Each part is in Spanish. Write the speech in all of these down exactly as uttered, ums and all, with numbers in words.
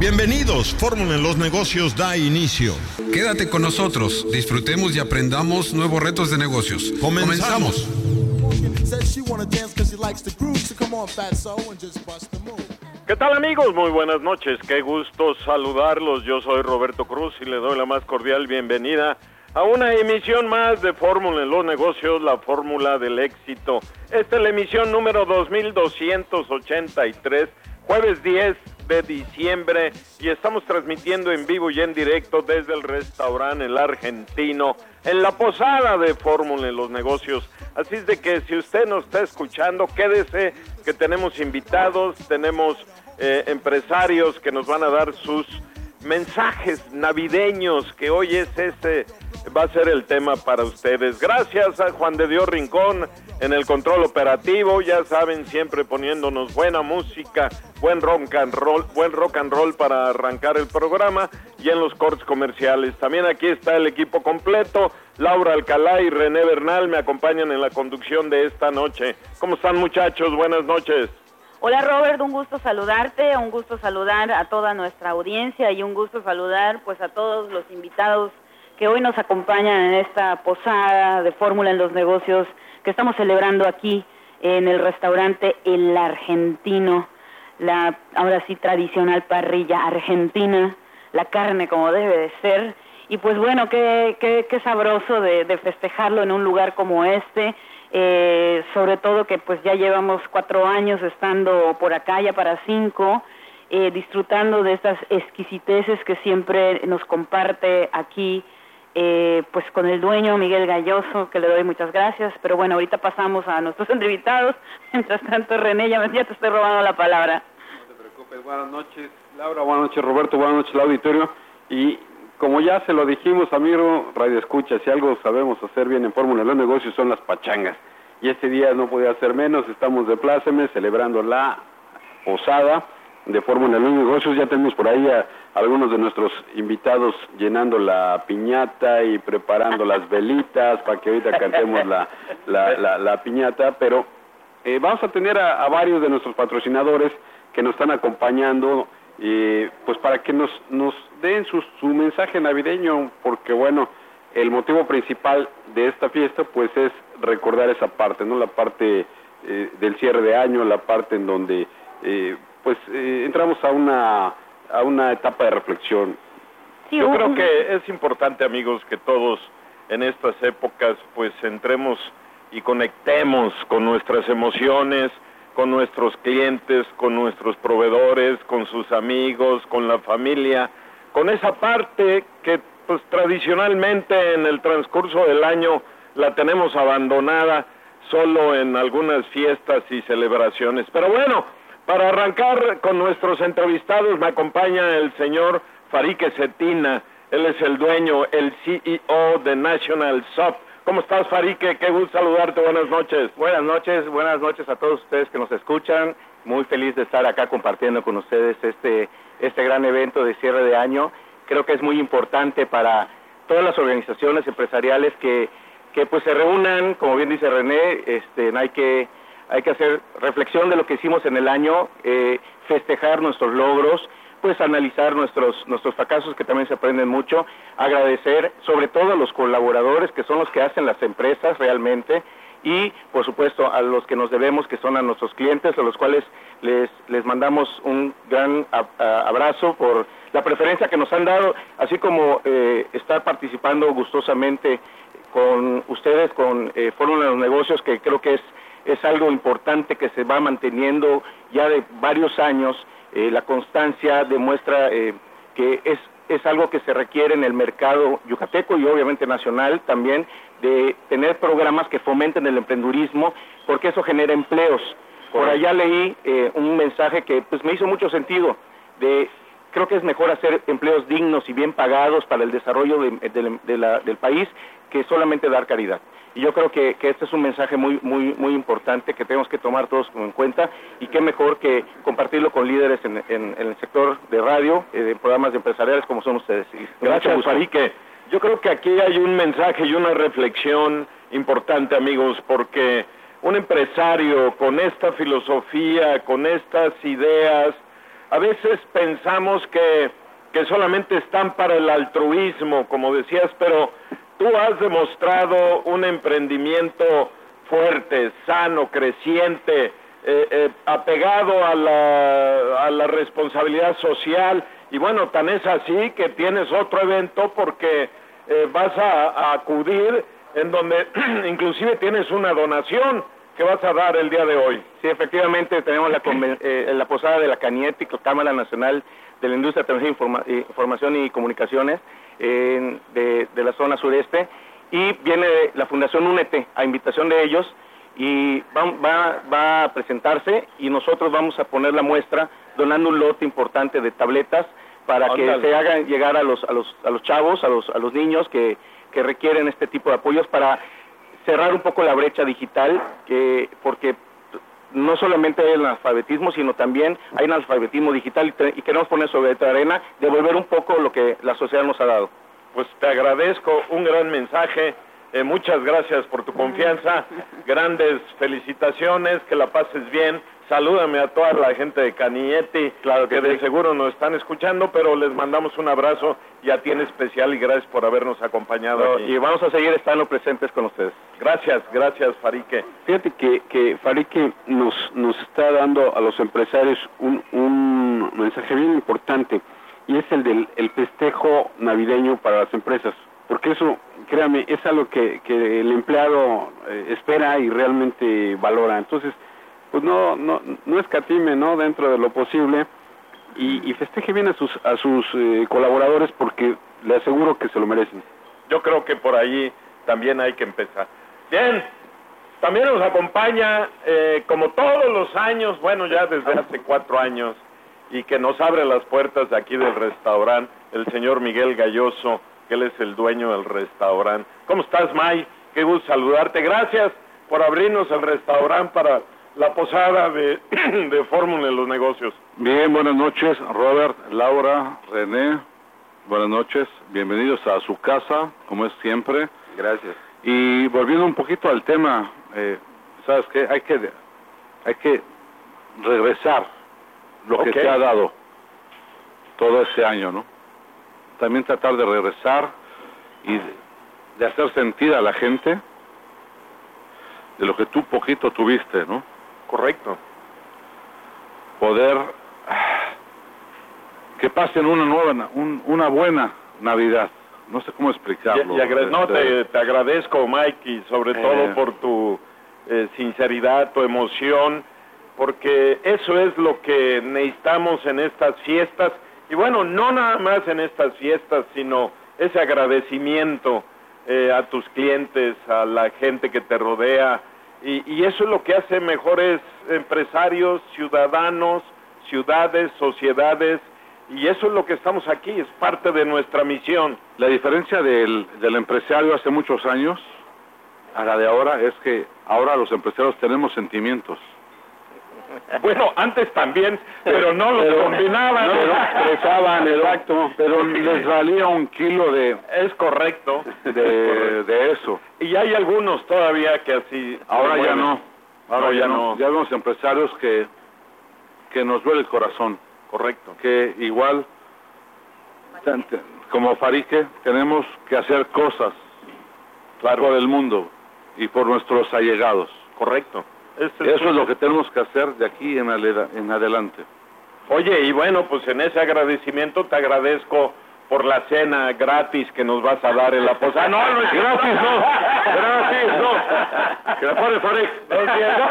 Bienvenidos, Fórmula en los Negocios da inicio. Quédate con nosotros, disfrutemos y aprendamos nuevos retos de negocios. Comenzamos. ¿Qué tal, amigos? Muy buenas noches, qué gusto saludarlos. Yo soy Roberto Cruz y le doy la más cordial bienvenida a una emisión más de Fórmula en los Negocios, la fórmula del éxito. Esta es la emisión número dos mil doscientos ochenta y tres, jueves diez de diciembre, y estamos transmitiendo en vivo y en directo desde el restaurante El Argentino, en la posada de Fórmula en los Negocios. Así es de que si usted nos está escuchando, quédese, que tenemos invitados, tenemos eh, empresarios que nos van a dar sus mensajes navideños, que hoy es ese, va a ser el tema para ustedes. Gracias a Juan de Dios Rincón en el control operativo, ya saben, siempre poniéndonos buena música, buen rock and roll, buen rock and roll para arrancar el programa, y en los cortes comerciales. También aquí está el equipo completo, Laura Alcalá y René Bernal me acompañan en la conducción de esta noche. ¿Cómo están, muchachos? Buenas noches. Hola, Robert, un gusto saludarte, un gusto saludar a toda nuestra audiencia y un gusto saludar pues a todos los invitados que hoy nos acompañan en esta posada de Fórmula en los Negocios que estamos celebrando aquí en el restaurante El Argentino, la ahora sí tradicional parrilla argentina, la carne como debe de ser, y pues bueno, qué, qué, qué sabroso de, de festejarlo en un lugar como este. Eh, sobre todo que pues ya llevamos cuatro años estando por acá, ya para cinco, eh, disfrutando de estas exquisiteces que siempre nos comparte aquí, eh, pues con el dueño Miguel Galloso, que le doy muchas gracias. Pero bueno, ahorita pasamos a nuestros invitados. Mientras tanto, René, ya, ya te estoy robando la palabra. No te preocupes. Buenas noches, Laura, buenas noches, Roberto, buenas noches, el auditorio. Y como ya se lo dijimos, amigo Radio Escucha, si algo sabemos hacer bien en Fórmula de los Negocios son las pachangas. Y este día no podía ser menos, estamos de pláceme celebrando la posada de Fórmula de los Negocios. Ya tenemos por ahí a algunos de nuestros invitados llenando la piñata y preparando las velitas para que ahorita cantemos la, la, la, la piñata. Pero eh, vamos a tener a, a varios de nuestros patrocinadores que nos están acompañando, eh, pues para que nos, nos den su, su mensaje navideño, porque bueno, el motivo principal de esta fiesta pues es recordar esa parte, ¿no? La parte eh, del cierre de año, la parte en donde eh, pues eh, entramos a una a una etapa de reflexión. Sí, yo creo que es importante, amigos, que todos en estas épocas pues entremos y conectemos con nuestras emociones, con nuestros clientes, con nuestros proveedores, con sus amigos, con la familia, con esa parte que pues tradicionalmente en el transcurso del año la tenemos abandonada solo en algunas fiestas y celebraciones. Pero bueno, para arrancar con nuestros entrevistados me acompaña el señor Farique Cetina. Él es el dueño, el C E O de National Soft. ¿Cómo estás, Farique? Qué gusto saludarte, buenas noches. Buenas noches, buenas noches a todos ustedes que nos escuchan. Muy feliz de estar acá compartiendo con ustedes este, este gran evento de cierre de año. Creo que es muy importante para todas las organizaciones empresariales que, que pues se reúnan, como bien dice René, este, hay que hay que hacer reflexión de lo que hicimos en el año, eh, festejar nuestros logros, pues analizar nuestros nuestros fracasos, que también se aprenden mucho, agradecer sobre todo a los colaboradores, que son los que hacen las empresas realmente, y por supuesto a los que nos debemos, que son a nuestros clientes, a los cuales les les mandamos un gran a, a, abrazo por la preferencia que nos han dado, así como eh, estar participando gustosamente con ustedes, con eh, Fórmula de los Negocios, que creo que es es algo importante que se va manteniendo ya de varios años. Eh, la constancia demuestra eh, que es es algo que se requiere en el mercado yucateco y obviamente nacional también, de tener programas que fomenten el emprendurismo, porque eso genera empleos. Por allá leí eh, un mensaje que pues me hizo mucho sentido, de creo que es mejor hacer empleos dignos y bien pagados para el desarrollo de, de, de la, del país que solamente dar caridad. Y yo creo que, que este es un mensaje muy muy muy importante que tenemos que tomar todos en cuenta, y qué mejor que compartirlo con líderes en, en, en el sector de radio, eh, de programas de empresariales como son ustedes. Gracias, Farique. Yo creo que aquí hay un mensaje y una reflexión importante, amigos, porque un empresario con esta filosofía, con estas ideas, a veces pensamos que, que solamente están para el altruismo, como decías, pero tú has demostrado un emprendimiento fuerte, sano, creciente, eh, eh, apegado a la, a la responsabilidad social, y bueno, tan es así que tienes otro evento porque eh, vas a, a acudir en donde inclusive tienes una donación que vas a dar el día de hoy. Sí, efectivamente tenemos la, eh, la posada de la CANIETI, Cámara Nacional de la Industria, Tecnología, Informa, eh, Información y Comunicaciones eh, de, de la zona sureste, y viene la Fundación Únete a invitación de ellos, y va, va, va a presentarse, y nosotros vamos a poner la muestra donando un lote importante de tabletas para Andale. que se hagan llegar a los a los a los chavos, a los a los niños que, que requieren este tipo de apoyos, para cerrar un poco la brecha digital, que porque no solamente hay el analfabetismo, sino también hay un analfabetismo digital, y, te, y queremos poner sobre esta arena, devolver un poco lo que la sociedad nos ha dado. Pues te agradezco, un gran mensaje. Eh, muchas gracias por tu confianza, grandes felicitaciones, que la pases bien, salúdame a toda la gente de CANIETI, claro que, que de seguro nos están escuchando, pero les mandamos un abrazo y a ti en especial, y gracias por habernos acompañado. No, y vamos a seguir estando presentes con ustedes. Gracias, gracias Farique. Fíjate que, que Farique nos, nos está dando a los empresarios un, un mensaje bien importante, y es el del el festejo navideño para las empresas. Porque eso, créame, es algo que, que el empleado eh, espera y realmente valora. Entonces, pues no no no escatime, ¿no?, dentro de lo posible, y, y festeje bien a sus a sus eh, colaboradores, porque le aseguro que se lo merecen. Yo creo que por ahí también hay que empezar. Bien, también nos acompaña, eh, como todos los años, bueno, ya desde hace cuatro años, y que nos abre las puertas de aquí del restaurante, el señor Miguel Galloso, que él es el dueño del restaurante. ¿Cómo estás, May? Qué gusto saludarte. Gracias por abrirnos el restaurante para la posada de, de Fórmula en los Negocios. Bien, buenas noches, Robert, Laura, René. Buenas noches, bienvenidos a su casa, como es siempre. Gracias. Y volviendo un poquito al tema, eh, ¿sabes qué? Hay que, hay que regresar lo okay. que se ha dado todo este año, ¿no? También tratar de regresar y de, de hacer sentir a la gente de lo que tú poquito tuviste, ¿no? Correcto. Poder que pasen una nueva, un, una buena Navidad. No sé cómo explicarlo. Y, y agra no, te, te agradezco, Mike, y sobre eh. todo por tu eh, sinceridad, tu emoción, porque eso es lo que necesitamos en estas fiestas. Y bueno, no nada más en estas fiestas, sino ese agradecimiento eh, a tus clientes, a la gente que te rodea, y, y eso es lo que hace mejores empresarios, ciudadanos, ciudades, sociedades, y eso es lo que estamos aquí, es parte de nuestra misión. La diferencia del, del empresario hace muchos años a la de ahora es que ahora los empresarios tenemos sentimientos. Bueno, antes también, pero no los pero, combinaban, no los expresaban, exacto, pero les valía un kilo de... Es correcto. De, de eso. Y hay algunos todavía que así... Ahora ya no, ahora no, ya, ya no. no. Ya vemos empresarios que, que nos duele el corazón. Correcto. Que igual, como Farique, tenemos que hacer cosas claro. por el mundo y por nuestros allegados. Correcto. Este Eso es lo que tenemos que hacer de aquí en, en adelante. Oye, y bueno, pues en ese agradecimiento te agradezco por la cena gratis que nos vas a dar en la posada. No, no es gratis, no. Gratis, no. Que la pone Farik. No es cierto.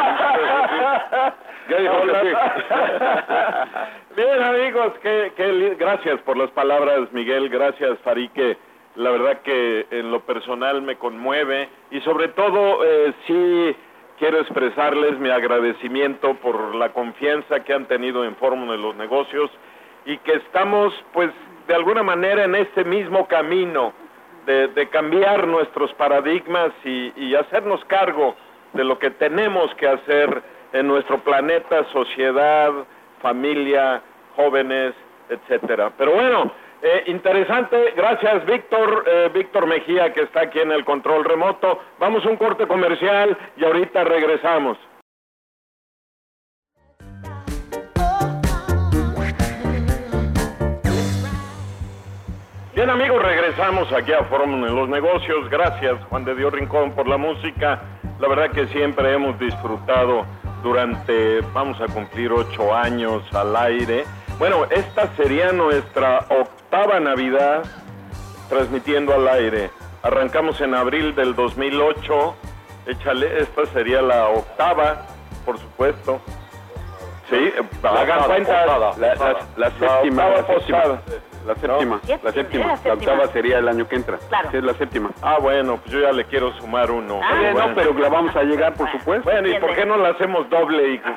Ya dijo que sí. Bien, amigos, que, que gracias por las palabras, Miguel. Gracias, Farique. La verdad que en lo personal me conmueve, y sobre todo eh, sí quiero expresarles mi agradecimiento por la confianza que han tenido en Fórmula de los Negocios, y que estamos pues de alguna manera en este mismo camino de, de cambiar nuestros paradigmas y, y hacernos cargo de lo que tenemos que hacer en nuestro planeta, sociedad, familia, jóvenes, etcétera. Pero bueno, eh, interesante, gracias Víctor, eh, Víctor Mejía, que está aquí en el control remoto. Vamos a un corte comercial y ahorita regresamos. Bien, amigos, regresamos aquí a Fórmula en los Negocios. Gracias, Juan de Dios Rincón, por la música. La verdad que siempre hemos disfrutado durante, vamos a cumplir ocho años al aire. Bueno, esta sería nuestra octava Navidad transmitiendo al aire. Arrancamos en abril del dos mil ocho. Échale, esta sería la octava, por supuesto. Sí, hagan cuenta, la, la, la, la séptima, la séptima, la séptima, ¿No? la séptima, la la séptima. octava sería el año que entra, Claro. sí, es la séptima. Ah, bueno, pues yo ya le quiero sumar uno. Ah, Oye, bueno. no, pero la vamos a llegar, por supuesto. Bueno, ¿y por qué no la hacemos doble? Y...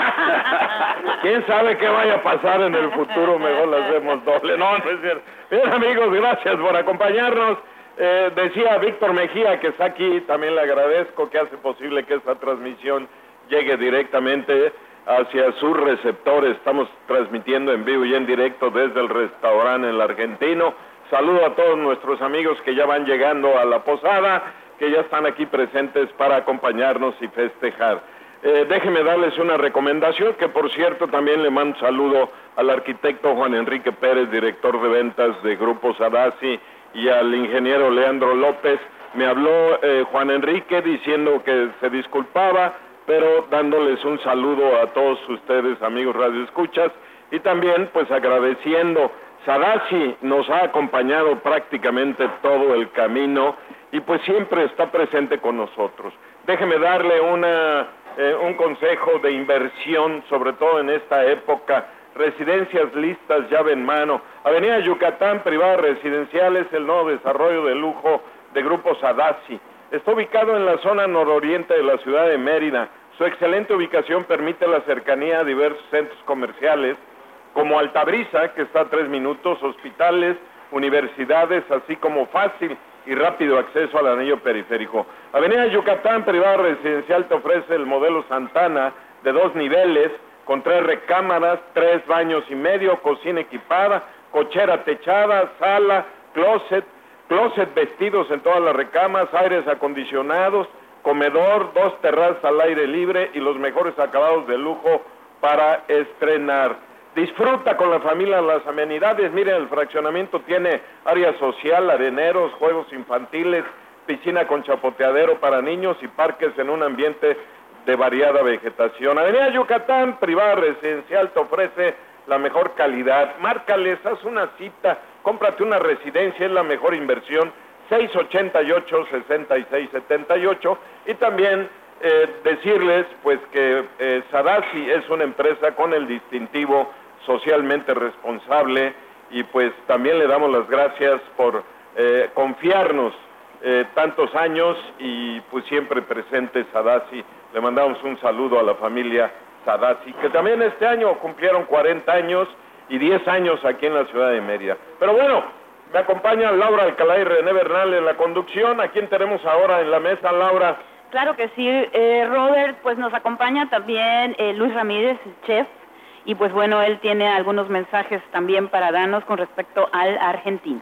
¿Quién sabe qué vaya a pasar en el futuro? Mejor la hacemos doble. No, no es cierto. Bien, amigos, gracias por acompañarnos. Eh, decía Víctor Mejía, que está aquí, también le agradezco, que hace posible que esta transmisión llegue directamente hacia sus receptores. Estamos transmitiendo en vivo y en directo desde el restaurante El Argentino. Saludo a todos nuestros amigos que ya van llegando a la posada, que ya están aquí presentes para acompañarnos y festejar. Eh, déjenme darles una recomendación, que por cierto también le mando un saludo al arquitecto Juan Enrique Pérez, director de ventas de Grupo Sadasi, y al ingeniero Leandro López. Me habló eh, Juan Enrique diciendo que se disculpaba, pero dándoles un saludo a todos ustedes, amigos radioescuchas, y también pues agradeciendo. Sadasi nos ha acompañado prácticamente todo el camino y pues siempre está presente con nosotros. Déjeme darle una, eh, un consejo de inversión, sobre todo en esta época. Residencias listas, llave en mano. Avenida Yucatán, privadas residenciales, el nuevo desarrollo de lujo de Grupo Sadasi. Está ubicado en la zona nororiente de la ciudad de Mérida. Su excelente ubicación permite la cercanía a diversos centros comerciales, como Altabrisa, que está a tres minutos, hospitales, universidades, así como fácil y rápido acceso al anillo periférico. Avenida Yucatán, privada residencial, te ofrece el modelo Santana de dos niveles, con tres recámaras, tres baños y medio, cocina equipada, cochera techada, sala, closet, closet vestidos en todas las recámaras, aires acondicionados, comedor, dos terrazas al aire libre y los mejores acabados de lujo para estrenar. Disfruta con la familia las amenidades. Miren, el fraccionamiento tiene área social, areneros, juegos infantiles, piscina con chapoteadero para niños y parques en un ambiente de variada vegetación. Avenida Yucatán, privada residencial, te ofrece la mejor calidad. Márcales, haz una cita, cómprate una residencia, es la mejor inversión. seis ochenta y ocho, sesenta y seis setenta y ocho. Y también eh, decirles pues que eh, Sadasi es una empresa con el distintivo socialmente responsable, y pues también le damos las gracias por eh, confiarnos eh, tantos años y pues siempre presente Sadasi. Le mandamos un saludo a la familia Sadasi, que también este año cumplieron cuarenta años y diez años aquí en la ciudad de Mérida. Pero bueno, me acompañan Laura Alcalá y René Bernal en la conducción. ¿A quién tenemos ahora en la mesa, Laura? Claro que sí, eh, Robert, pues nos acompaña también eh, Luis Ramírez, chef, y pues bueno, él tiene algunos mensajes también para darnos con respecto al argentino.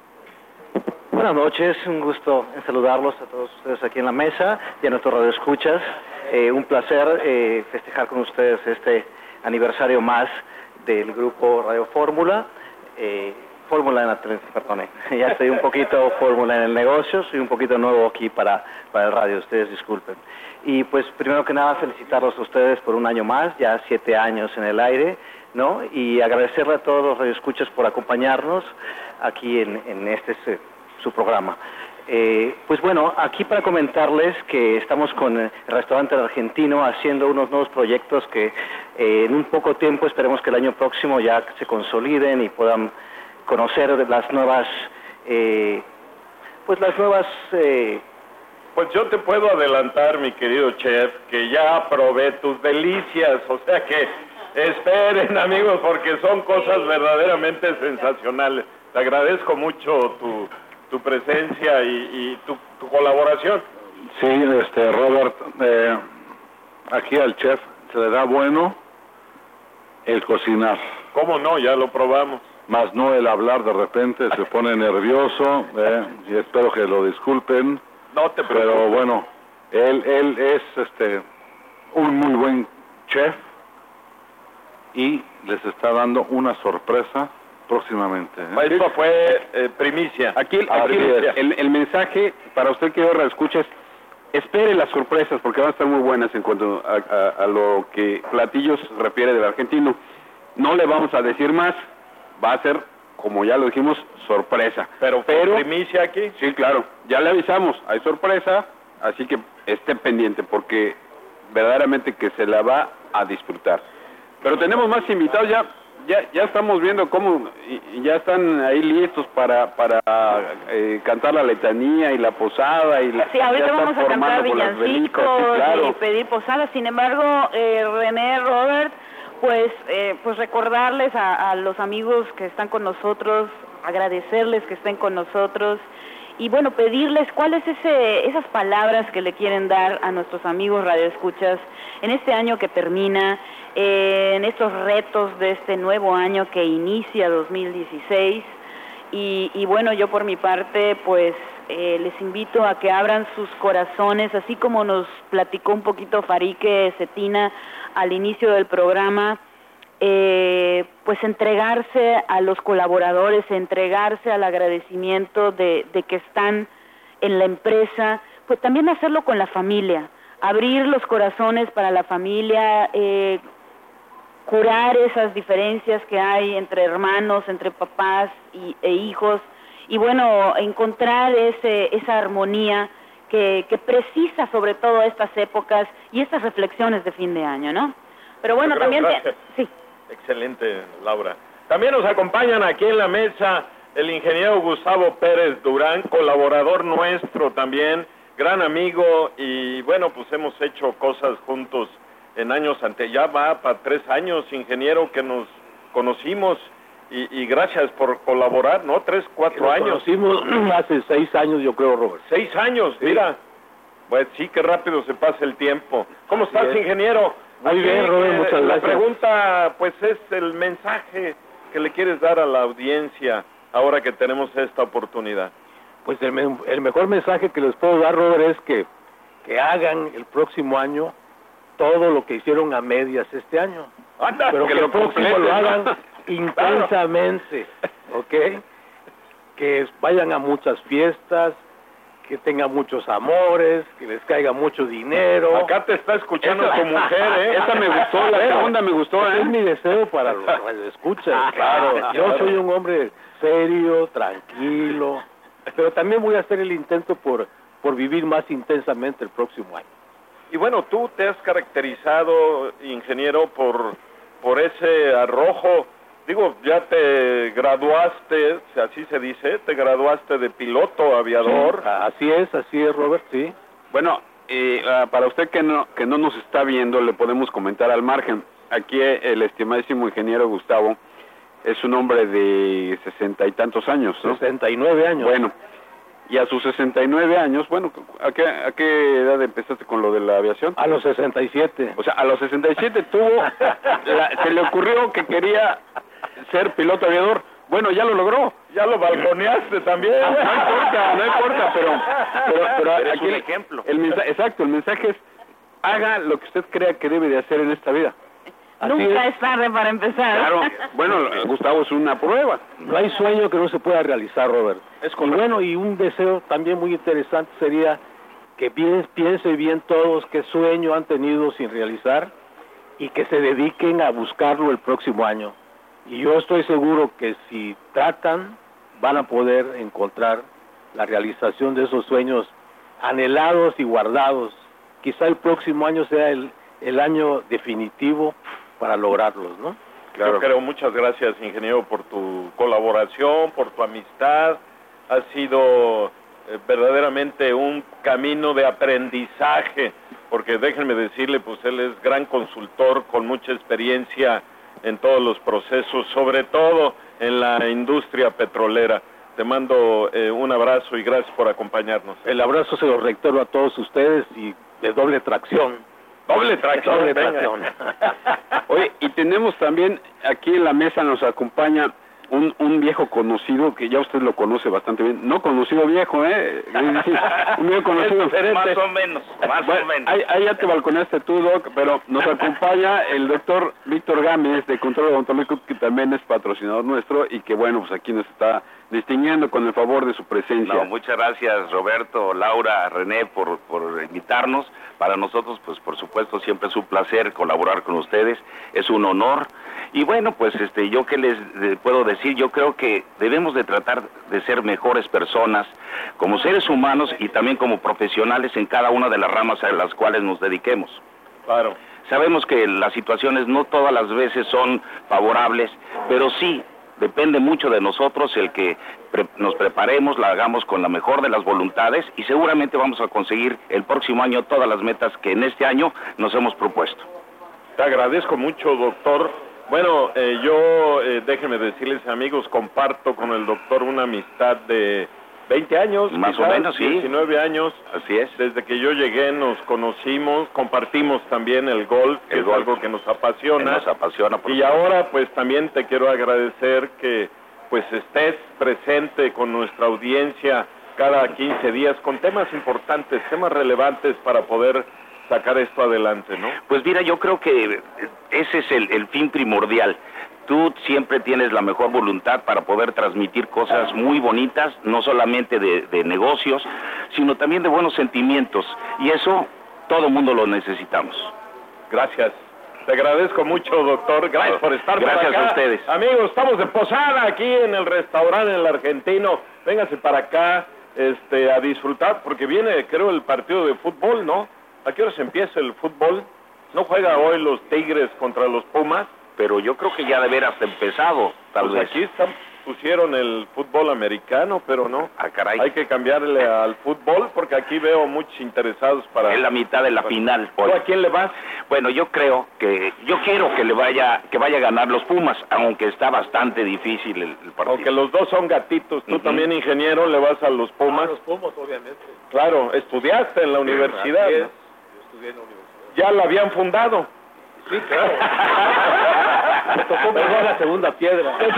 Buenas noches, un gusto en saludarlos a todos ustedes aquí en la mesa y a nuestros radioescuchas. Eh, un placer eh, festejar con ustedes este aniversario más del grupo Radio Fórmula. Eh, Fórmula en la televisión, perdone. Ya estoy un poquito Fórmula en el negocio, soy un poquito nuevo aquí para, para el radio, ustedes disculpen. Y pues primero que nada felicitarlos a ustedes por un año más, ya siete años en el aire, ¿no? Y agradecerle a todos los radioescuchas por acompañarnos aquí en, en este su, su programa. Eh, pues bueno, aquí para comentarles que estamos con el restaurante El Argentino haciendo unos nuevos proyectos que eh, en un poco tiempo, esperemos que el año próximo ya se consoliden y puedan conocer las nuevas, eh, pues las nuevas... Eh... Pues yo te puedo adelantar, mi querido chef, que ya probé tus delicias, o sea que esperen, amigos, porque son cosas verdaderamente sensacionales. Te agradezco mucho tu, tu presencia y, y tu, tu colaboración. Sí, este Robert, eh, aquí al chef se le da bueno el cocinar. ¿Cómo no? Ya lo probamos. Más no el hablar, de repente se pone nervioso, eh, y espero que lo disculpen. No te preocupes. Pero bueno, él él es este un muy buen chef y les está dando una sorpresa próximamente. ¿eh? Esto fue eh, primicia. Aquí, Ah, aquí primicia. el, el mensaje para usted que ahora escuchas, espere las sorpresas porque van a estar muy buenas en cuanto a, a, a lo que Platillos refiere del argentino. No le vamos a decir más, va a ser, como ya lo dijimos, sorpresa. Pero, Pero primicia aquí. sí, claro, ya le avisamos, hay sorpresa, así que esté pendiente porque verdaderamente que se la va a disfrutar. Pero tenemos más invitados, ya ya ya estamos viendo cómo y, y ya están ahí listos para para eh, cantar la letanía y la posada y la, Sí, ahorita ya están vamos a cantar formando con las velitas, sí, villancicos claro. y pedir posadas. Sin embargo, eh, René, Robert, pues eh, pues recordarles a, a los amigos que están con nosotros, agradecerles que estén con nosotros y bueno, pedirles cuáles ese esas palabras que le quieren dar a nuestros amigos radioescuchas en este año que termina, eh, en estos retos de este nuevo año que inicia dos mil dieciséis y, y bueno, yo por mi parte pues eh, les invito a que abran sus corazones, así como nos platicó un poquito Farique Cetina al inicio del programa. Eh, pues entregarse a los colaboradores, entregarse al agradecimiento de, de que están en la empresa, pues también hacerlo con la familia, abrir los corazones para la familia, eh, curar esas diferencias que hay entre hermanos, entre papás y, e hijos, y bueno, encontrar ese, esa armonía que, que precisa sobre todo estas épocas y estas reflexiones de fin de año, ¿no? Pero bueno, Yo creo, también... gracias. Te, sí. Excelente, Laura. También nos acompañan aquí en la mesa el ingeniero Gustavo Pérez Durán, colaborador nuestro también, gran amigo, y bueno, pues hemos hecho cosas juntos en años antes, ya va para tres años, ingeniero, que nos conocimos, y, y gracias por colaborar, ¿no? Tres, cuatro Nos años. conocimos hace seis años, yo creo, Robert. Seis años, Sí. mira. Pues sí, qué rápido se pasa el tiempo. ¿Cómo Así estás, es. ingeniero? Muy Aquí, bien, Robert, eh, muchas La gracias. pregunta, pues, es el mensaje que le quieres dar a la audiencia ahora que tenemos esta oportunidad. Pues el, me- el mejor mensaje que les puedo dar, Robert, es que, que hagan el próximo año todo lo que hicieron a medias este año. Anda, Pero que, que el lo próximo completen, lo ¿no? hagan intensamente, ¿ok? Que vayan a muchas fiestas, que tengan muchos amores, que les caiga mucho dinero. Acá te está escuchando tu mujer, ¿eh? Esa me gustó, la segunda me gustó, Ese ¿eh? es mi deseo para los radioescuchas. Claro, Yo claro. soy un hombre serio, tranquilo, pero también voy a hacer el intento por, por vivir más intensamente el próximo año. Y bueno, tú te has caracterizado, ingeniero, por, por ese arrojo. Digo, ya te graduaste, si así se dice, te graduaste de piloto aviador. Sí, así es, así es, Robert, sí. Bueno, eh, ah, para usted que no que no nos está viendo, le podemos comentar al margen. Aquí eh, el estimadísimo ingeniero Gustavo es un hombre de sesenta y tantos años, ¿no? sesenta y nueve años. Bueno, y a sus sesenta y nueve años, bueno, ¿a qué, ¿a qué edad empezaste con lo de la aviación? A los sesenta y siete. O sea, a los sesenta y siete tuvo, la- se le ocurrió que quería ser piloto aviador. Bueno, ya lo logró. Ya lo balconeaste también. No importa, no importa, pero, pero, pero Eres aquí un el- ejemplo. el mensaje, exacto, el mensaje es, haga lo que usted crea que debe de hacer en esta vida. Así Nunca es. es tarde para empezar. Claro, bueno, Gustavo es una prueba. No hay sueño que no se pueda realizar, Robert. Es Y correcto. bueno, y un deseo también muy interesante sería que piensen piense bien todos qué sueño han tenido sin realizar y que se dediquen a buscarlo el próximo año. Y yo estoy seguro que si tratan, van a poder encontrar la realización de esos sueños anhelados y guardados. Quizá el próximo año sea el, el año definitivo para lograrlos, ¿no? Yo creo, muchas gracias, ingeniero, por tu colaboración, por tu amistad. Ha sido eh, verdaderamente un camino de aprendizaje, porque déjenme decirle, pues él es gran consultor con mucha experiencia en todos los procesos, sobre todo en la industria petrolera. Te mando eh, un abrazo y gracias por acompañarnos. El abrazo se lo reitero a todos ustedes y de doble tracción. Doble tracción, Doble venga. tracción. Oye, y tenemos también aquí en la mesa nos acompaña un, un viejo conocido, que ya usted lo conoce bastante bien, no conocido viejo, ¿eh? Un viejo conocido. Más o menos, más bueno, o menos. Ahí, ahí ya te balconeaste tú, Doc, pero nos acompaña el doctor Víctor Gámez, de Control Odontológico, que también es patrocinador nuestro y que, bueno, pues aquí nos está distinguiendo con el favor de su presencia. No, muchas gracias, Roberto, Laura, René, por, por invitarnos. Para nosotros, pues, por supuesto, siempre es un placer colaborar con ustedes, es un honor. Y bueno, pues, este, yo qué les eh, puedo decir, yo creo que debemos de tratar de ser mejores personas, como seres humanos y también como profesionales en cada una de las ramas a las cuales nos dediquemos. Claro. Sabemos que las situaciones no todas las veces son favorables, pero sí, depende mucho de nosotros el que pre- nos preparemos, la hagamos con la mejor de las voluntades y seguramente vamos a conseguir el próximo año todas las metas que en este año nos hemos propuesto. Te agradezco mucho, doctor. Bueno, eh, yo, eh, déjenme decirles, amigos, comparto con el doctor una amistad de veinte años, más quizás, o menos, sí. diecinueve años. Así es. Desde que yo llegué nos conocimos, compartimos también el golf, que El es golf. algo que nos apasiona. Que nos apasiona, por y supuesto. ahora, pues, también te quiero agradecer que, pues, estés presente con nuestra audiencia cada quince días con temas importantes, temas relevantes para poder sacar esto adelante, ¿no? Pues mira, yo creo que ese es el, el fin primordial. Tú siempre tienes la mejor voluntad para poder transmitir cosas muy bonitas, no solamente de, de negocios, sino también de buenos sentimientos. Y eso todo mundo lo necesitamos. Gracias. Te agradezco mucho, doctor. Gracias por estar por Gracias acá. a ustedes. Amigos, estamos de posada aquí en el restaurante El Argentino. Véngase para acá este, a disfrutar, porque viene, creo, el partido de fútbol, ¿no? ¿A qué hora se empieza el fútbol? ¿No juega hoy los Tigres contra los Pumas? Pero yo creo que ya de veras empezado, tal Pues vez. aquí están, pusieron el fútbol americano, pero no. Ah, caray. Hay que cambiarle al fútbol porque aquí veo muchos interesados para... Es la mitad de la para- final. ¿Tú hoy. a quién le vas? Bueno, yo creo que, yo quiero que le vaya, que vaya a ganar los Pumas, aunque está bastante difícil el, el partido. Aunque los dos son gatitos. Tú Ujú. también, ingeniero, le vas a los Pumas. A los Pumas, obviamente. Claro, estudiaste en la universidad. Así es. ¿no? Yo estudié en la universidad. Ya la habían fundado. Sí, claro. Me tocó poner la segunda piedra. Le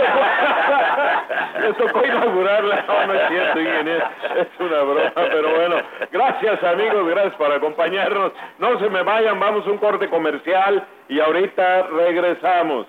tocó, le tocó inaugurarla. No, no es cierto, ingeniero. Es una broma, pero bueno. Gracias, amigos. Gracias por acompañarnos. No se me vayan. Vamos a un corte comercial y ahorita regresamos.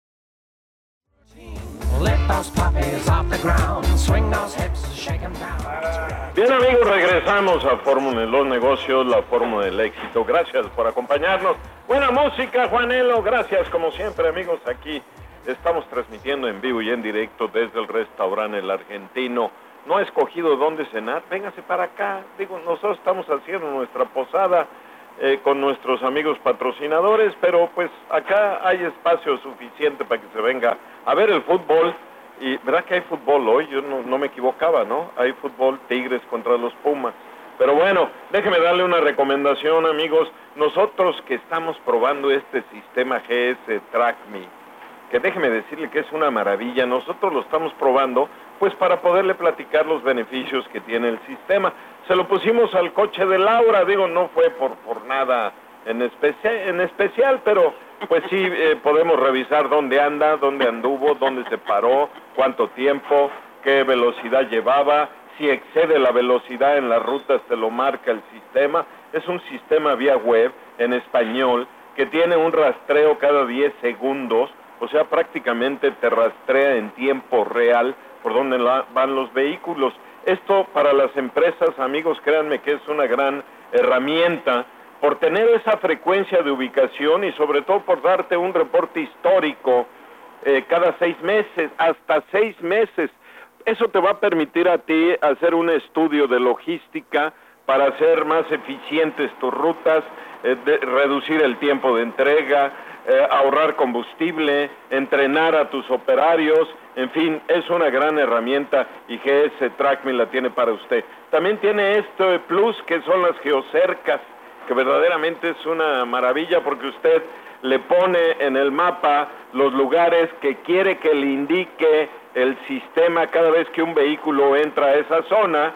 Bien, amigos, regresamos a Fórmula de los Negocios, la fórmula del éxito. Gracias por acompañarnos. Buena música, Juanelo. Gracias, como siempre, amigos. Aquí estamos transmitiendo en vivo y en directo desde el restaurante El Argentino. ¿No ha escogido dónde cenar? Véngase para acá. Digo, nosotros estamos haciendo nuestra posada eh, con nuestros amigos patrocinadores, pero pues acá hay espacio suficiente para que se venga a ver el fútbol. Y verdad que hay fútbol hoy, yo no, no me equivocaba, ¿no? Hay fútbol, Tigres contra los Pumas. Pero bueno, déjeme darle una recomendación, amigos. Nosotros que estamos probando este sistema G S TrackMe, que déjeme decirle que es una maravilla, nosotros lo estamos probando pues para poderle platicar los beneficios que tiene el sistema. Se lo pusimos al coche de Laura, digo, no fue por, por nada en, especi- en especial, pero pues sí eh, podemos revisar dónde anda, dónde anduvo, dónde se paró, cuánto tiempo, qué velocidad llevaba, si excede la velocidad en las rutas te lo marca el sistema. Es un sistema vía web en español que tiene un rastreo cada diez segundos, o sea, prácticamente te rastrea en tiempo real por donde la, van los vehículos. Esto para las empresas, amigos, créanme que es una gran herramienta por tener esa frecuencia de ubicación y sobre todo por darte un reporte histórico eh, cada seis meses, hasta seis meses. Eso te va a permitir a ti hacer un estudio de logística para hacer más eficientes tus rutas, eh, de, reducir el tiempo de entrega, eh, ahorrar combustible, entrenar a tus operarios, en fin, es una gran herramienta y G S TrackMe la tiene para usted. También tiene este plus que son las geocercas, que verdaderamente es una maravilla porque usted le pone en el mapa los lugares que quiere que le indique el sistema cada vez que un vehículo entra a esa zona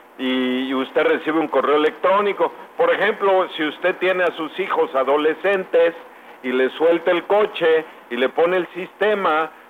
y usted recibe un correo electrónico. Por ejemplo, si usted tiene a sus hijos adolescentes y le suelta el coche y le pone el sistema,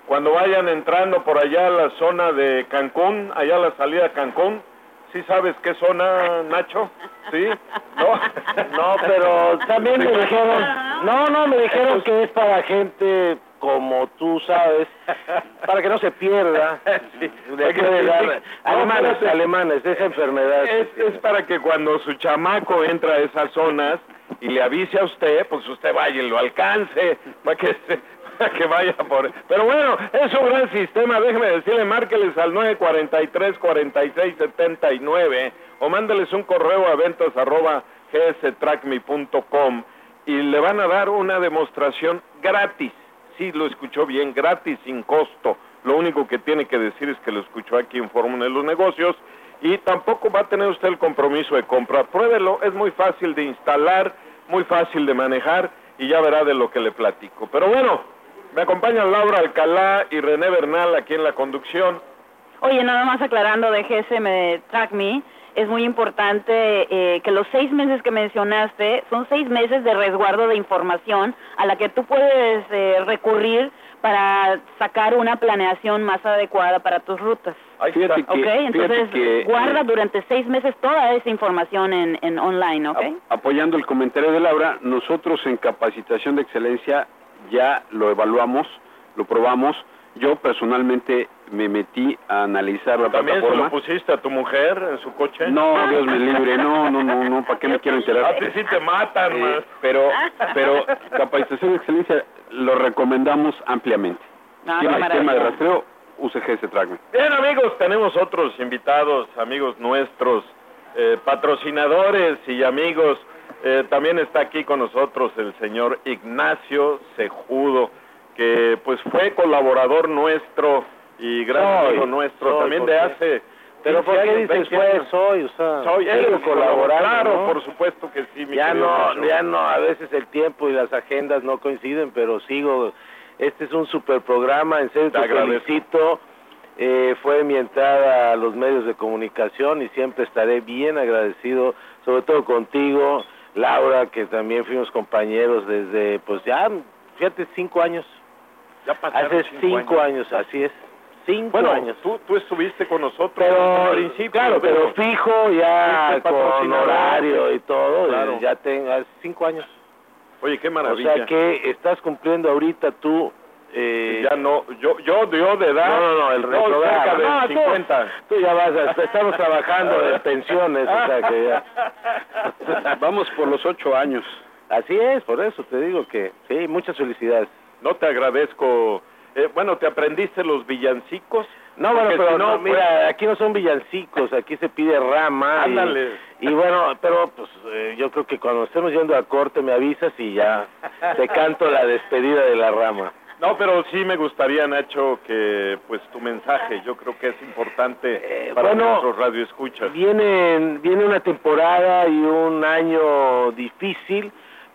cuando vayan entrando por allá a la zona de Cancún, allá a la salida a Cancún. ¿Sí sabes qué zona, Nacho? ¿Sí? No, no, pero también me dijeron, no, no, me dijeron que es para gente como tú sabes, para que no se pierda. Sí, de aquí de dar, alemanes, no, alemanes, esa enfermedad. Es, es para que cuando su chamaco entra a esas zonas y le avise a usted, pues usted vaya y lo alcance, para que se... que vaya por... Pero bueno, es un gran sistema, déjeme decirle, márqueles al nueve cuatro tres, cuatro seis siete nueve o mándeles un correo a ventas arroba g s track me punto com y le van a dar una demostración gratis. Sí, lo escuchó bien, gratis, sin costo. Lo único que tiene que decir es que lo escuchó aquí en Fórmula de los Negocios y tampoco va a tener usted el compromiso de compra. Pruébelo, es muy fácil de instalar, muy fácil de manejar y ya verá de lo que le platico. Pero bueno, me acompañan Laura Alcalá y René Bernal aquí en la conducción. Oye, nada más aclarando de G S M Track Me, es muy importante eh, que los seis meses que mencionaste son seis meses de resguardo de información a la que tú puedes eh, recurrir para sacar una planeación más adecuada para tus rutas. Ay, fíjate que, ok, entonces que, guarda eh, durante seis meses toda esa información en, en online, ¿ok? A, apoyando el comentario de Laura, nosotros en Capacitación de Excelencia ya lo evaluamos, lo probamos. Yo personalmente me metí a analizar la ¿También plataforma. ¿También se lo pusiste a tu mujer en su coche? No, Dios me libre, no, no, no, no, ¿para qué me quiero enterar? A ti sí te matan, eh, más. Pero, pero Capacitación de Excelencia lo recomendamos ampliamente. Ah, ¿Tiene el tema de rastreo? Use G S Track Me. Bien, amigos, tenemos otros invitados, amigos nuestros, eh, patrocinadores y amigos. Eh, también está aquí con nosotros el señor Ignacio Cejudo, que pues fue colaborador nuestro y gran soy, amigo nuestro, soy, también de hace... Pero ¿por qué dices fue? Soy, o sea, soy, él es colaborador, claro, ¿no? por supuesto que sí, mi ya querido no, Nacho. ya no, a veces el tiempo y las agendas no coinciden, pero sigo, este es un super programa, en serio te, te felicito, eh, fue mi entrada a los medios de comunicación y siempre estaré bien agradecido, sobre todo contigo, Laura, que también fuimos compañeros desde, pues ya, fíjate, cinco años. Ya pasaron Hace cinco, cinco años. años, así es. Cinco bueno, años. Tú, tú estuviste con nosotros pero, al principio. Claro, pero fijo ya Este con horario y todo, claro. ya tengo hace cinco años. Oye, qué maravilla. O sea que estás cumpliendo ahorita tú... Eh, ya no, yo, yo, yo de edad... No, no, no, el retrograma. cerca de no, cincuenta. Tú, tú ya vas, a, estamos trabajando en pensiones, o sea que ya... Vamos por los ocho años. Así es, por eso te digo que sí, muchas felicidades. No te agradezco... Eh, bueno, ¿te aprendiste los villancicos? No, bueno, Porque pero si no, no, mira, aquí no son villancicos, aquí se pide rama. Ándale. Y, y bueno, pero pues eh, yo creo que cuando estemos yendo a corte me avisas y ya te canto la despedida de la rama. No, pero sí me gustaría, Nacho, que pues tu mensaje, yo creo que es importante eh, para bueno, nuestros radioescuchas. Viene, viene una temporada y un año difícil,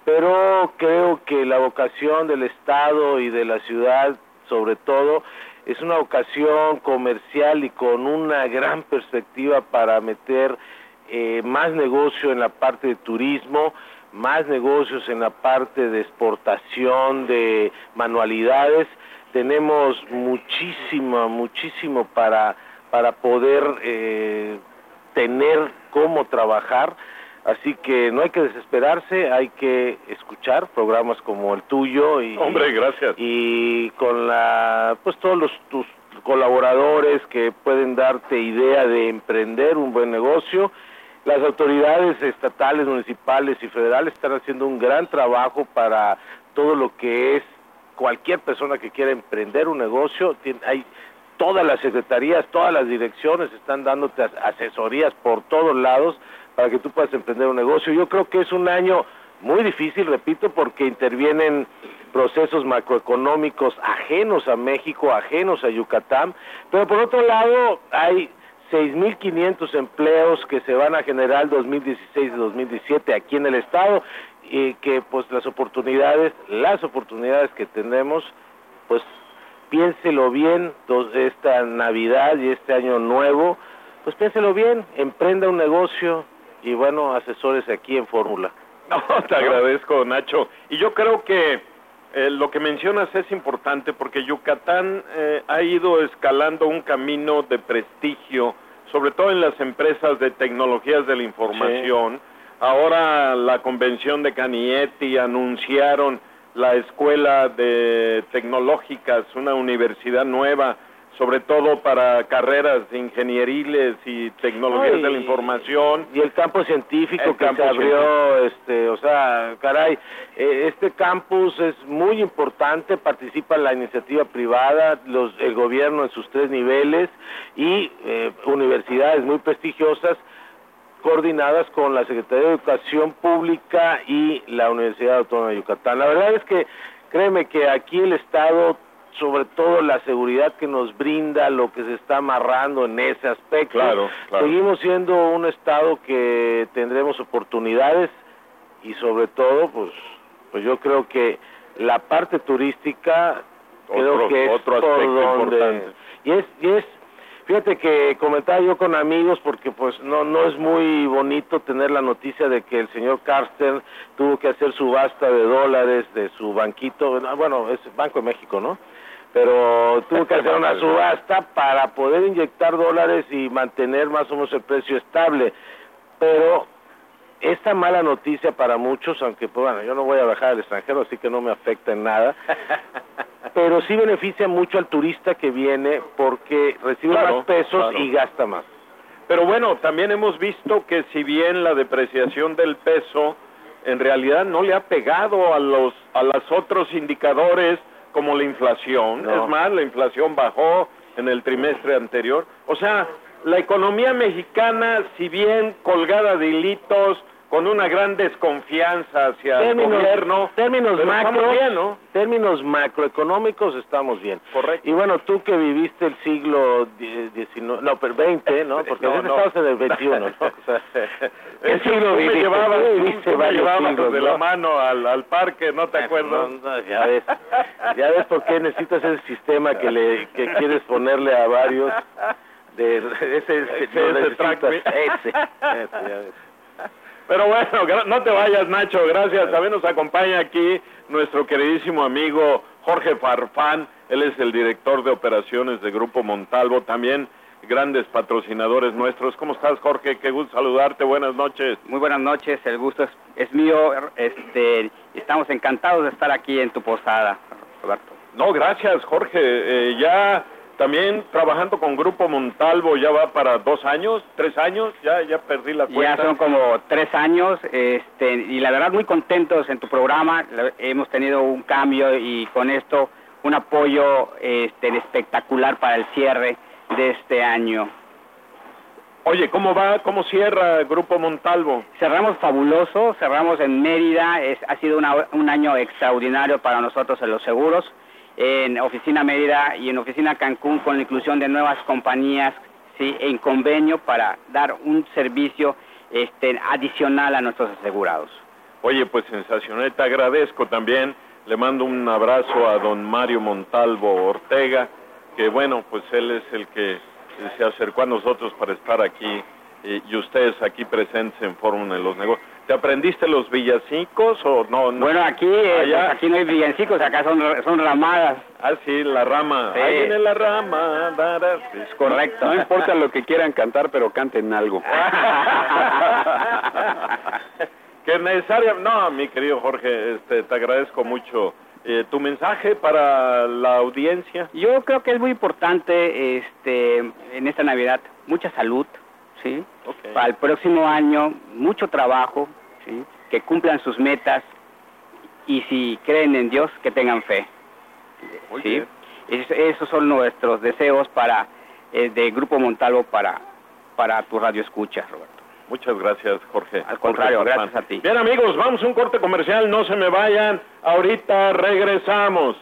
pero creo que la vocación del Estado y de la ciudad, sobre todo, es una vocación comercial y con una gran perspectiva para meter eh, más negocio en la parte de turismo, más negocios en la parte de exportación de manualidades. Tenemos muchísimo, muchísimo para, para poder eh, tener cómo trabajar. Así que no hay que desesperarse, hay que escuchar programas como el tuyo y hombre, gracias. Y con la pues todos los tus colaboradores que pueden darte idea de emprender un buen negocio. Las autoridades estatales, municipales y federales están haciendo un gran trabajo para todo lo que es cualquier persona que quiera emprender un negocio. Hay todas las secretarías, todas las direcciones están dándote asesorías por todos lados para que tú puedas emprender un negocio. Yo creo que es un año muy difícil, repito, porque intervienen procesos macroeconómicos ajenos a México, ajenos a Yucatán, pero por otro lado hay seis mil quinientos empleos que se van a generar dos mil dieciséis y dos mil diecisiete aquí en el estado, y que pues las oportunidades, las oportunidades que tenemos, pues piénselo bien esta Navidad y este año nuevo, pues piénselo bien, emprenda un negocio y bueno, asesores aquí en Fórmula. No, te agradezco, Nacho. Y yo creo que eh, lo que mencionas es importante porque Yucatán eh, ha ido escalando un camino de prestigio, sobre todo en las empresas de tecnologías de la información. Sí. Ahora la convención de Canieti anunciaron la escuela de tecnológicas, una universidad nueva, sobre todo para carreras ingenieriles y tecnologías Ay, de la información. Y el campo científico el que campo se abrió, científico. este, o sea, caray, eh, este campus es muy importante, participa la iniciativa privada, los, el gobierno en sus tres niveles y eh, universidades muy prestigiosas, coordinadas con la Secretaría de Educación Pública y la Universidad Autónoma de Yucatán. La verdad es que, créeme que aquí el Estado, sobre todo la seguridad que nos brinda, lo que se está amarrando en ese aspecto, claro, claro. seguimos siendo un Estado que tendremos oportunidades y sobre todo, pues, pues yo creo que la parte turística, otro, creo que es otro aspecto donde, importante. Y es, y es Fíjate que comentaba yo con amigos porque pues no no es muy bonito tener la noticia de que el señor Carsten tuvo que hacer subasta de dólares de su banquito, bueno, es Banco de México, ¿no? Pero tuvo que hacer una subasta para poder inyectar dólares y mantener más o menos el precio estable. Pero esta mala noticia para muchos, aunque pues bueno, yo no voy a viajar al extranjero, así que no me afecta en nada, pero sí beneficia mucho al turista que viene porque recibe claro, más pesos claro. y gasta más. Pero bueno, también hemos visto que si bien la depreciación del peso en realidad no le ha pegado a los a los otros indicadores como la inflación, no. Es más, la inflación bajó en el trimestre anterior. O sea, la economía mexicana, si bien colgada de hilitos, con una gran desconfianza hacia términos, el gobierno, términos macro, bien, ¿no? Términos macroeconómicos estamos bien. Correcto. Y bueno, tú que viviste el siglo diecinueve, no, pero veinte, ¿no? Porque no, no. Estamos en el veintiuno, ¿no? O sea, el siglo viviste, me llevabas, tú, tú me llevabas siglos, de ¿no? la mano al, al parque, ¿no te acuerdas? No, no, ya ves, ya ves por qué necesitas ese sistema que le que quieres ponerle a varios de ese ese, ese, ese, track, ese, ese ya ves. Pero bueno, no te vayas, Nacho, gracias. También nos acompaña aquí nuestro queridísimo amigo Jorge Farfán. Él es el director de operaciones de Grupo Montalvo, también grandes patrocinadores nuestros. ¿Cómo estás, Jorge? Qué gusto saludarte, buenas noches. Muy buenas noches, el gusto es, es mío. Este, estamos encantados de estar aquí en tu posada, Roberto. No, gracias, Jorge. Eh, ya... También trabajando con Grupo Montalvo, ya va para dos años, tres años, ya ya perdí la cuenta. Ya son como tres años, este, y la verdad muy contentos en tu programa, hemos tenido un cambio y con esto un apoyo este, espectacular para el cierre de este año. Oye, ¿cómo va? ¿Cómo cierra Grupo Montalvo? Cerramos fabuloso, cerramos en Mérida, es, ha sido una, un año extraordinario para nosotros en los seguros. En Oficina Mérida y en Oficina Cancún con la inclusión de nuevas compañías, sí, en convenio para dar un servicio este, adicional a nuestros asegurados. Oye, pues sensacional, te agradezco también, le mando un abrazo a don Mario Montalvo Ortega, que bueno, pues él es el que se acercó a nosotros para estar aquí y, y ustedes aquí presentes en Fórmula de los Negocios. ¿Te aprendiste los villancicos o no? no? Bueno, aquí eh, pues aquí no hay villancicos, acá son son ramadas. Ah, sí, la rama. Sí. Ahí viene la rama. Dara. Es correcto. No importa lo que quieran cantar, pero canten algo. Que necesario. No, mi querido Jorge, este, te agradezco mucho. Eh, ¿Tu mensaje para la audiencia? Yo creo que es muy importante este, en esta Navidad, mucha salud. ¿Sí? Okay. Para el próximo año, mucho trabajo, ¿sí? Que cumplan sus metas y si creen en Dios, que tengan fe. ¿Sí? Es, esos son nuestros deseos para eh, de Grupo Montalvo para, para tu radio escucha, Roberto. Muchas gracias, Jorge. Al contrario, Jorge gracias a ti. Bien, amigos, vamos a un corte comercial, no se me vayan, ahorita regresamos.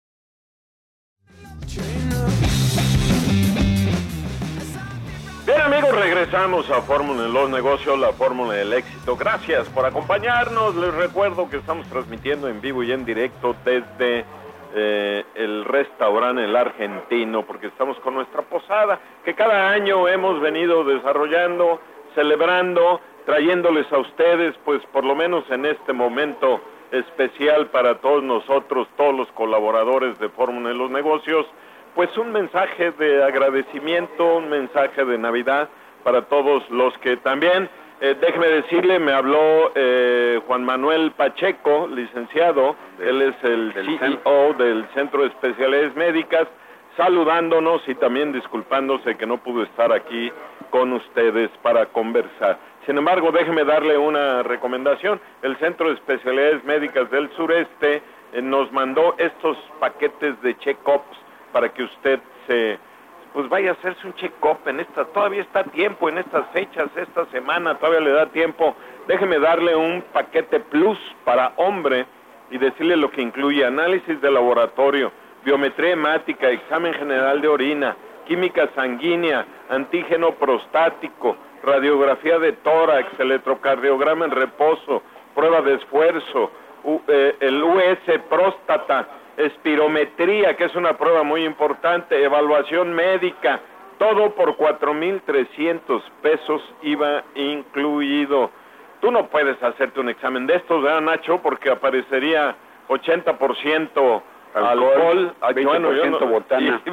Bien, amigos, regresamos a Fórmula en los Negocios, la fórmula del éxito. Gracias por acompañarnos. Les recuerdo que estamos transmitiendo en vivo y en directo desde eh, el restaurante El Argentino, porque estamos con nuestra posada, que cada año hemos venido desarrollando, celebrando, trayéndoles a ustedes, pues por lo menos en este momento especial para todos nosotros, todos los colaboradores de Fórmula en los Negocios, pues un mensaje de agradecimiento, un mensaje de Navidad para todos los que también, eh, déjeme decirle, me habló eh, Juan Manuel Pacheco, licenciado, del, él es el C E O del Centro de Especialidades Médicas, saludándonos y también disculpándose que no pudo estar aquí con ustedes para conversar. Sin embargo, déjeme darle una recomendación. El Centro de Especialidades Médicas del Sureste eh, nos mandó estos paquetes de check-ups para que usted se, pues vaya a hacerse un check-up en esta, todavía está a tiempo en estas fechas, esta semana todavía le da tiempo. Déjeme darle un paquete plus para hombre y decirle lo que incluye análisis de laboratorio, biometría hemática, examen general de orina, química sanguínea, antígeno prostático, radiografía de tórax, electrocardiograma en reposo, prueba de esfuerzo, u, eh, el U S próstata, espirometría, que es una prueba muy importante, evaluación médica, todo por cuatro mil trescientos pesos I V A incluido. Tú no puedes hacerte un examen de estos, ¿verdad, Nacho? Porque aparecería ochenta por ciento alcohol, alcohol veinte por ciento bueno, no, botana.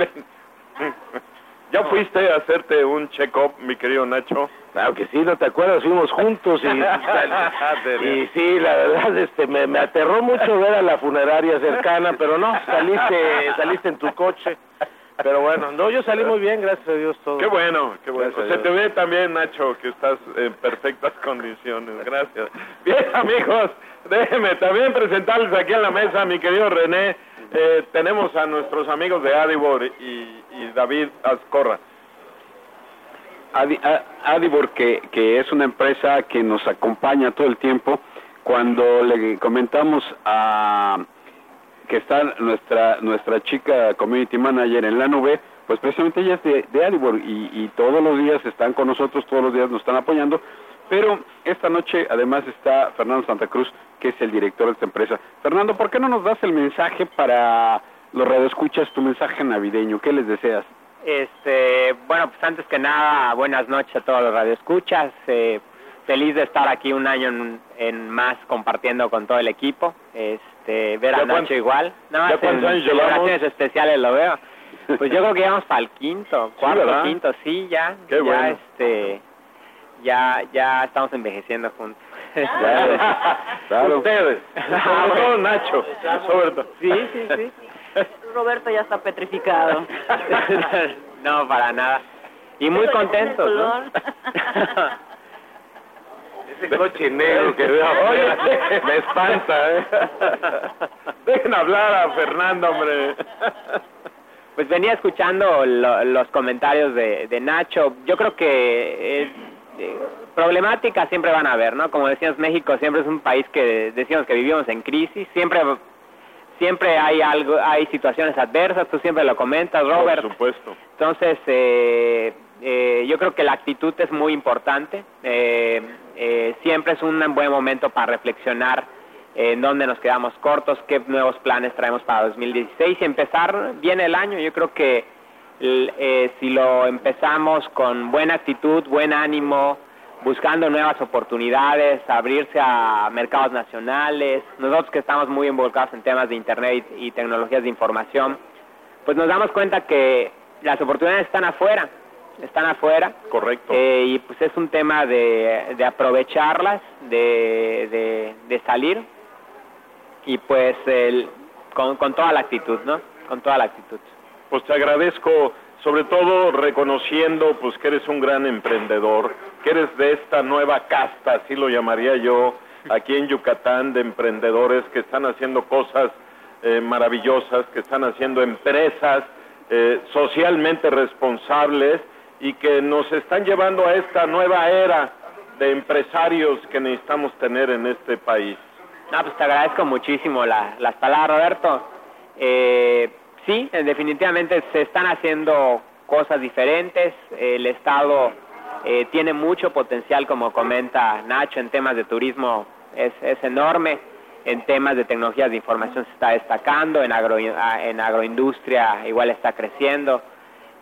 Y, ¿ya fuiste a hacerte un check-up, mi querido Nacho? Claro que sí, ¿no te acuerdas? Fuimos juntos y, y sí, la verdad, este, me, me aterró mucho ver a la funeraria cercana, pero no, saliste, saliste en tu coche. Pero bueno, no, yo salí muy bien, gracias a Dios todo. Qué bueno, qué bueno. Se te ve también, Nacho, que estás en perfectas condiciones, gracias. Bien, amigos, déjenme también presentarles aquí en la mesa a mi querido René. Eh, tenemos a nuestros amigos de Adibor y, y David Azcorra. Adi, Adibor, que, que es una empresa que nos acompaña todo el tiempo. Cuando le comentamos a que está nuestra nuestra chica community manager en la nube, pues precisamente ella es de, de Adibor y, y todos los días están con nosotros, todos los días nos están apoyando. Pero esta noche además está Fernando Santa Cruz, que es el director de esta empresa. Fernando, ¿por qué no nos das el mensaje para los radioescuchas, tu mensaje navideño? ¿Qué les deseas? Este, bueno, pues antes que nada, buenas noches a todos los radioescuchas. Eh, feliz de estar aquí un año en, en más compartiendo con todo el equipo. Este, ver a Nacho igual. Nada más en celebraciones especiales lo veo. Pues yo creo que vamos para el quinto, cuarto, sí, quinto, sí, ya. Qué ya, bueno. este... Ya, ya estamos envejeciendo juntos. Claro, claro. Ustedes, sobre todo Nacho, sobre todo. Sí, sí, sí. Roberto ya está petrificado. No, para nada. Y muy contentos, ¿no? Ese coche negro que veo, oye, me espanta, ¿eh? Dejen hablar a Fernando, hombre. Pues venía escuchando lo, los comentarios de, de Nacho. Yo creo que eh, eh, problemáticas siempre van a haber, ¿no? Como decíamos, México siempre es un país que decíamos que vivimos en crisis. Siempre siempre hay algo, hay situaciones adversas. Tú siempre lo comentas, Robert. Por supuesto. Entonces, eh, eh, yo creo que la actitud es muy importante. Eh, eh, siempre es un buen momento para reflexionar en dónde nos quedamos cortos, qué nuevos planes traemos para dos mil dieciséis y empezar bien el año. Yo creo que eh, si lo empezamos con buena actitud, buen ánimo, buscando nuevas oportunidades, abrirse a mercados nacionales, nosotros que estamos muy involucrados en temas de internet y, y tecnologías de información, pues nos damos cuenta que las oportunidades están afuera, están afuera. Correcto. Eh, y pues es un tema de, de aprovecharlas, de, de, de salir y pues el, con, con toda la actitud, ¿no? Con toda la actitud. Pues te agradezco, sobre todo reconociendo pues que eres un gran emprendedor, que eres de esta nueva casta, así lo llamaría yo, aquí en Yucatán, de emprendedores que están haciendo cosas eh, maravillosas, que están haciendo empresas eh, socialmente responsables y que nos están llevando a esta nueva era de empresarios que necesitamos tener en este país. No, pues te agradezco muchísimo la, las palabras, Roberto. Eh, sí, definitivamente se están haciendo cosas diferentes. El Estado eh, tiene mucho potencial, como comenta Nacho, en temas de turismo es, es enorme. En temas de tecnologías de información se está destacando, en, agro, en agroindustria igual está creciendo.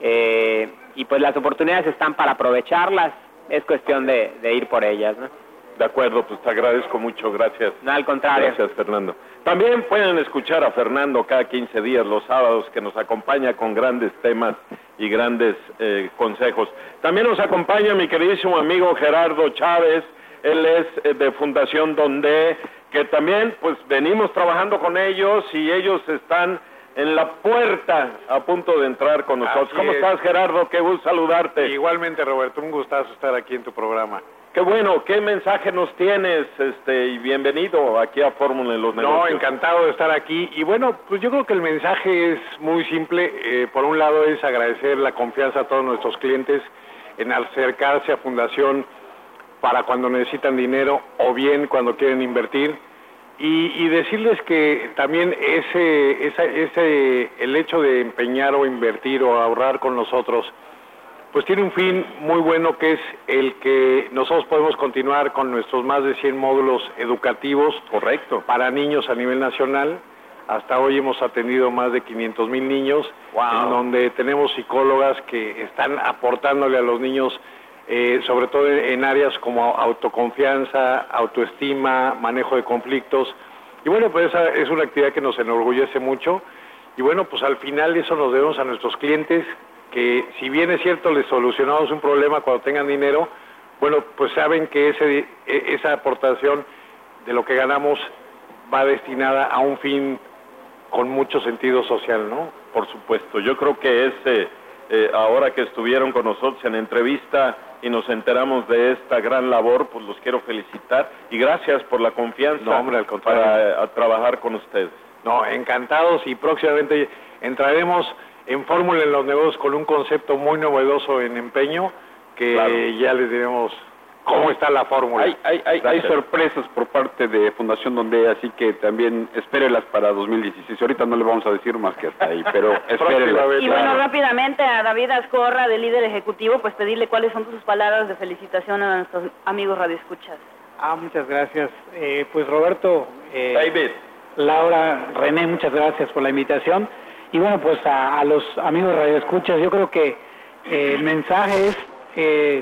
Eh, y pues las oportunidades están para aprovecharlas, es cuestión de, de ir por ellas, ¿no? De acuerdo, pues te agradezco mucho, gracias. No, al contrario. Gracias, Fernando. También pueden escuchar a Fernando cada quince días, los sábados, que nos acompaña con grandes temas y grandes eh, consejos. También nos acompaña mi queridísimo amigo Gerardo Chávez, él es eh, de Fundación Donde, que también pues venimos trabajando con ellos y ellos están en la puerta a punto de entrar con nosotros. Así ¿Cómo es. estás, Gerardo? Qué gusto saludarte. Igualmente, Roberto, un gustazo estar aquí en tu programa. Qué bueno, ¿qué mensaje nos tienes? Este, y bienvenido aquí a Fórmula en los Negocios. No, encantado de estar aquí. Y bueno, pues yo creo que el mensaje es muy simple. Eh, por un lado es agradecer la confianza a todos nuestros clientes en acercarse a Fundación para cuando necesitan dinero o bien cuando quieren invertir. Y, y decirles que también ese, esa, ese, el hecho de empeñar o invertir o ahorrar con nosotros, pues tiene un fin muy bueno, que es el que nosotros podemos continuar con nuestros más de cien módulos educativos. Correcto. Para niños a nivel nacional. Hasta hoy hemos atendido más de quinientos mil niños, wow. En donde tenemos psicólogas que están aportándole a los niños, eh, sobre todo en, en áreas como autoconfianza, autoestima, manejo de conflictos. Y bueno, pues esa es una actividad que nos enorgullece mucho. Y bueno, pues al final eso nos debemos a nuestros clientes, que si bien es cierto les solucionamos un problema cuando tengan dinero, bueno, pues saben que ese, esa aportación de lo que ganamos va destinada a un fin con mucho sentido social, ¿no? Por supuesto, yo creo que es, eh, eh, ahora que estuvieron con nosotros en entrevista y nos enteramos de esta gran labor, pues los quiero felicitar y gracias por la confianza. No, hombre, al contrario. Para eh, a trabajar con ustedes. No, encantados, y próximamente entraremos en Fórmula en los Negocios con un concepto muy novedoso en empeño, que Claro. ya les diremos cómo está la fórmula. Hay, hay, hay, hay sorpresas por parte de Fundación Donde, así que también espérelas para dos mil dieciséis. Ahorita no le vamos a decir más que hasta ahí, pero espérelas. Y bueno, rápidamente a David Azcorra, del líder ejecutivo, pues pedirle cuáles son sus palabras de felicitación a nuestros amigos radioescuchas. Ah, muchas gracias. Eh, pues Roberto, eh, David. Laura, René, muchas gracias por la invitación. Y bueno, pues a, a los amigos radioescuchas, yo creo que eh, el mensaje es eh,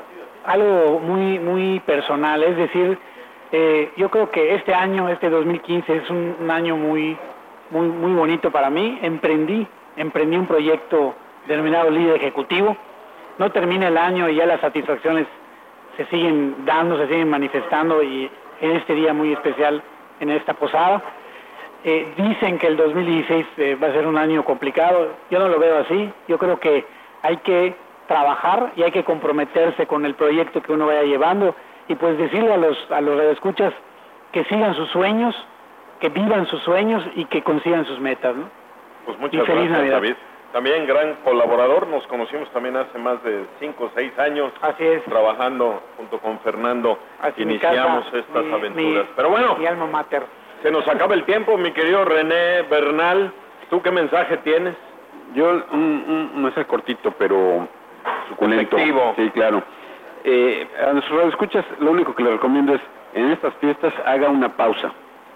algo muy muy personal, es decir, eh, yo creo que este año, este dos mil quince, es un, un año muy muy muy bonito para mí. Emprendí, emprendí un proyecto denominado Líder Ejecutivo. No termina el año y ya las satisfacciones se siguen dando, se siguen manifestando, y en este día muy especial, en esta posada. Eh, dicen que el dos mil dieciséis eh, va a ser un año complicado. Yo no lo veo así. Yo creo que hay que trabajar y hay que comprometerse con el proyecto que uno vaya llevando, y pues decirle a los a los radioescuchas que sigan sus sueños, que vivan sus sueños y que consigan sus metas, ¿no? Pues muchas Y feliz gracias, Navidad. David. También gran colaborador, nos conocimos también hace más de cinco o seis años. Así es. Trabajando junto con Fernando, Así mi iniciamos casa, estas mi- aventuras. mi- Pero bueno, mi alma mater. se nos acaba el tiempo, mi querido René Bernal. ¿Tú qué mensaje tienes? Yo, un, un, un mensaje cortito, pero suculento. Efectivo. Sí, claro. Eh, a nuestros radioescuchas, lo único que les recomiendo es, en estas fiestas, haga una pausa.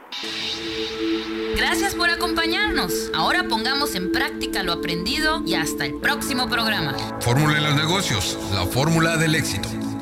Gracias por acompañarnos. Ahora pongamos en práctica lo aprendido y hasta el próximo programa. Fórmula en los negocios, la fórmula del éxito.